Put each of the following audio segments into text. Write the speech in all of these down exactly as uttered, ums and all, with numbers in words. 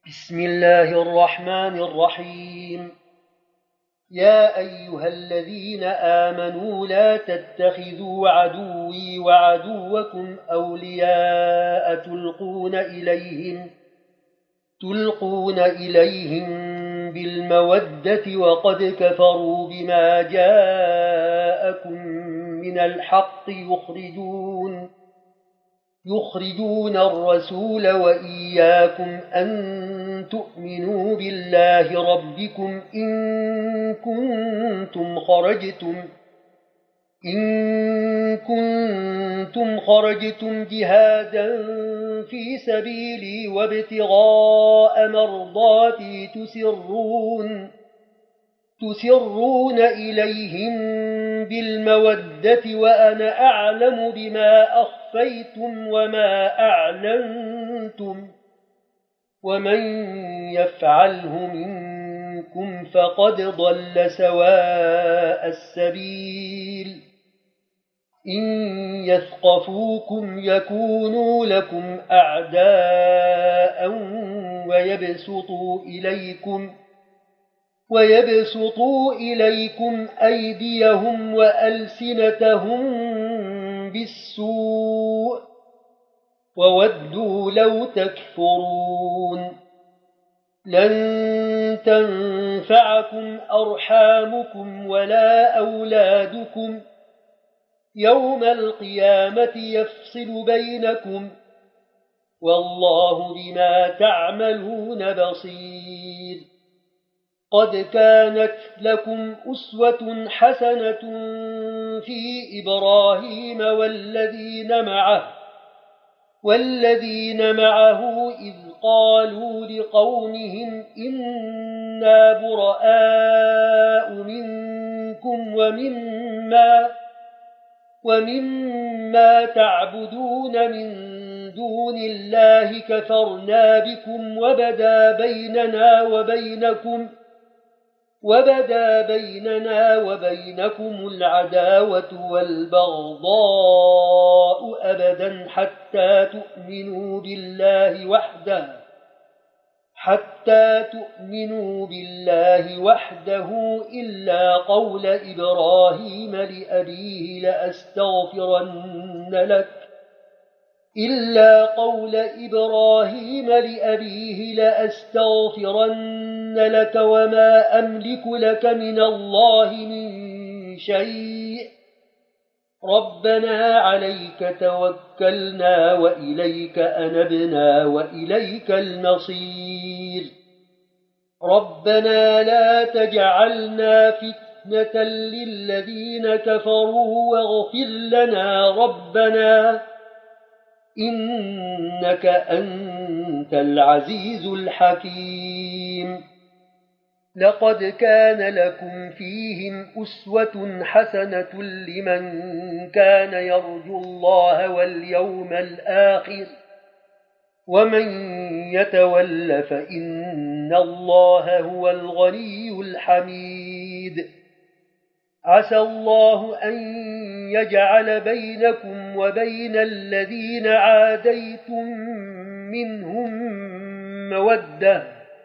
بسم الله الرحمن الرحيم. يا أيها الذين آمنوا لا تتخذوا عدوي وعدوكم أولياء تلقون إليهم تلقون إليهم بالمودة وقد كفروا بما جاءكم من الحق يخرجون يخرجون الرسول وإياكم أن تؤمنوا بالله ربكم إن كنتم خرجتم إن كنتم خرجتم جهادا في سبيلي وابتغاء مرضاتي تسرون تسرون إليهم بالمودة وأنا أعلم بما أخفيتم وما أعلنتم ومن يفعله منكم فقد ضل سواء السبيل. إن يثقفوكم يكونوا لكم أعداء ويبسطوا إليكم ويبسطوا إليكم أيديهم وألسنتهم بالسوء وودوا لو تكفرون. لن تنفعكم أرحامكم ولا أولادكم يوم القيامة يفصل بينكم والله بما تعملون بصير. قد كانت لكم أسوة حسنة في إبراهيم والذين معه والذين معه إذ قالوا لقومهم إنا براء منكم ومما ومما تعبدون من دون الله كفرنا بكم وبدا بيننا وبينكم وبدا بيننا وبينكم العداوة والبغضاء أبدا حتى تؤمنوا بالله وحده حتى تؤمنوا بالله وحده إلا قول إبراهيم لأبيه لأستغفرن لك إلا قول إبراهيم لأبيه لأستغفرن لك وما أملك لك من الله من شيء ربنا عليك توكلنا وإليك أنبنا وإليك المصير. ربنا لا تجعلنا فتنة للذين كفروا واغفر لنا ربنا إنك أنت العزيز الحكيم. لقد كان لكم فيهم أسوة حسنة لمن كان يرجو الله واليوم الآخر ومن يتول فإن الله هو الغني الحميد. عسى الله أن يجعل بينكم وبين الذين عاديتم منهم مودة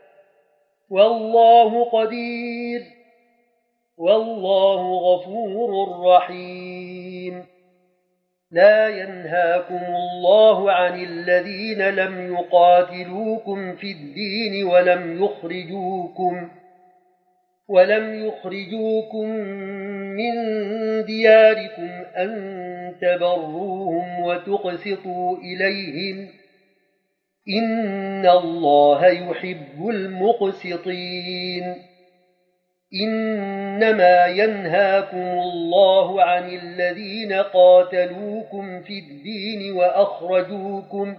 والله قدير والله غفور رحيم. لا ينهاكم الله عن الذين لم يقاتلوكم في الدين ولم يخرجوكم ولم يخرجوكم من دياركم أن تبروهم وتقسطوا إليهم إن الله يحب المقسطين. إنما ينهاكم الله عن الذين قاتلوكم في الدين وأخرجوكم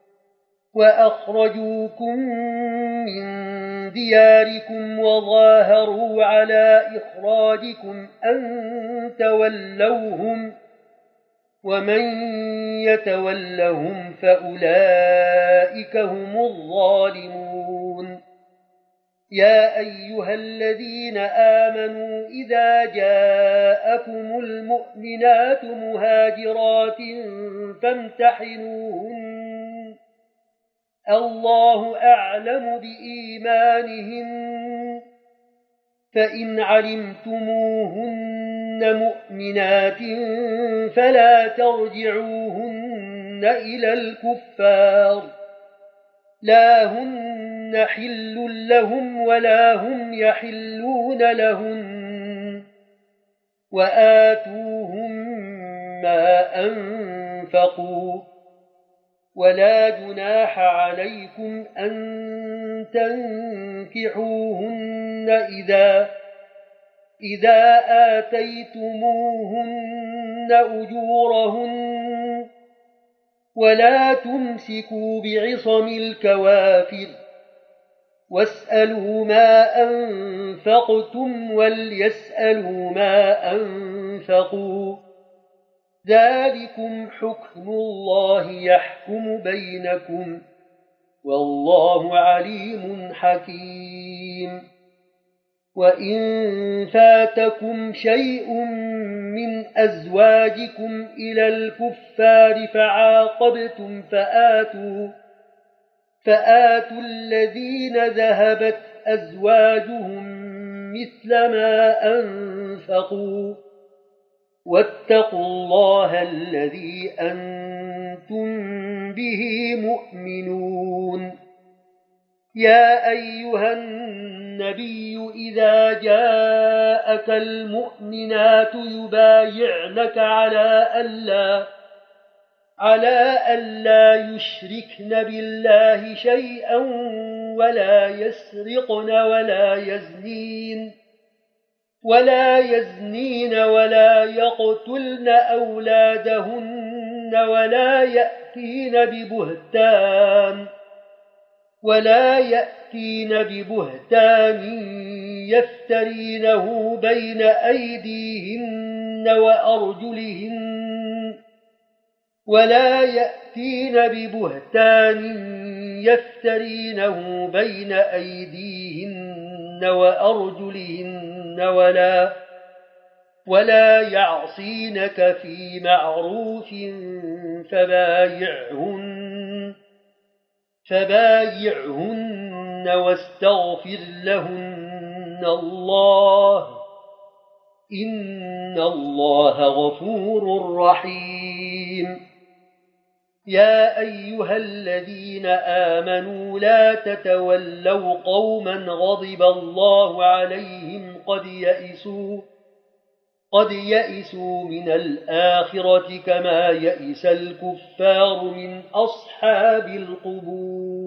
وأخرجوكم من دياركم وظاهروا على إخراجكم أن تولوهم ومن يتولهم فأولئك هم الظالمون. يا أيها الذين آمنوا إذا جاءكم المؤمنات مهاجرات فامتحنوهن الله أعلم بإيمانهن فإن علمتموهن مؤمنات فلا ترجعوهن إلى الكفار لا هن حل لهم ولا هم يحلون لهن وآتوهم ما أنفقوا ولا جناح عليكم أن تنكحوهن إذا إذا آتيتموهن أجورهن ولا تمسكوا بعصم الكوافر واسألوا ما أنفقتم وليسألوا ما أنفقوا ذلكم حكم الله يحكم بينكم والله عليم حكيم وإن فاتكم شيء من أزواجكم إلى الكفار فعاقبتم فآتوا فآتوا الذين ذهبت أزواجهم مثل ما أنفقوا واتقوا الله الذي أنتم به مؤمنون يا أيها النبي إذا جاءك المؤمنات يبايعنك على ألا على ألا يشركن بالله شيئا ولا يسرقن ولا يزنين ولا يزنين ولا يقتلن أولادهن ولا يأتين ببهتان ولا يأتين ببهتان يفترينه بين أيديهن وأرجلهن ولا يأتين ببهتان يفترينه بين أيديهن وأرجلهن ولا ولا يعصينك في معروف فبايعهن فبايعهن واستغفر لهن الله إن الله غفور رحيم يا أيها الذين آمنوا لا تتولوا قوما غضب الله عليهم قد يئسوا قد يئسوا من الآخرة كما يئس الكفار من أصحاب القبور